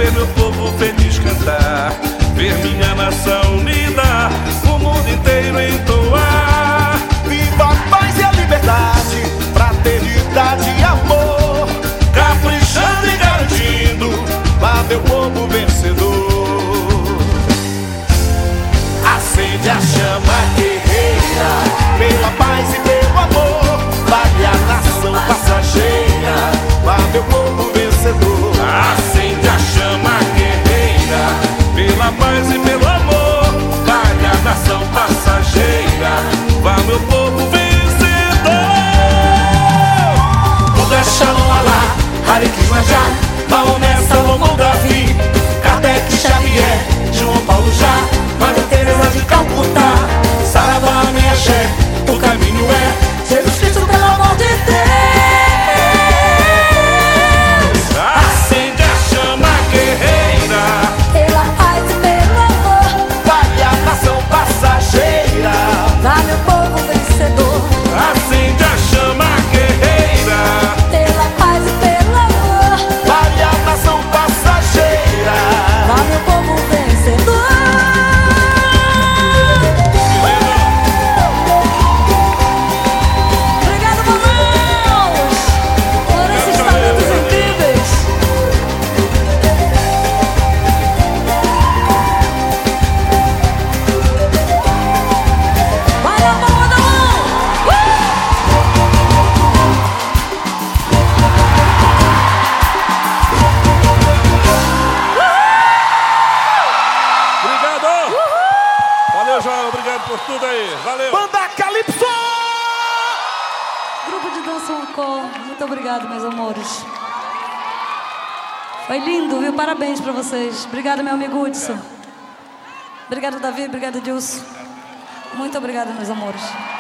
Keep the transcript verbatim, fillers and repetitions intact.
ver meu povo feliz cantar, ver minha nação unida, o mundo inteiro entoar. Viva a paz e a liberdade, fraternidade e amor, caprichando e garantindo, lá meu povo vencedor. Acende a chama guerreira, Pela paz e pelo amor, vale a nação passageira, lá meu povo vencedor. acende a chama guerreira, pela paz e pelo amor, vale a nação passageira, vá meu povo vencedor. Buda Shalom Alá, Hare Krishna Já, Maomé, Salomão, Davi, Kardec, Xavier, João Paulo Já, Madre Teresa de Calcutá, Saravá, Amém, Axé, o caminho é Jesus Cristo, pelo amor de Deus. Acende a chama guerreira, Pela paz e pelo amor, Vale a nação passageira, vá meu povo vencedor. acende a chama guerreira, Pela paz e pelo amor, vale a nação passageira. vá meu povo vencedor. Obrigado, Manaus, por esses talentos incríveis. Vai a mão, Manaus! obrigado! Valeu, João, obrigado por tudo aí, valeu! Banda Calypso! Grupo de dança Ancor, muito obrigado, meus amores. Foi lindo, viu? Parabéns pra vocês. Obrigado, meu amigo Hudson. Obrigado, Davi. Obrigado, Dilson. Muito obrigado, meus amores.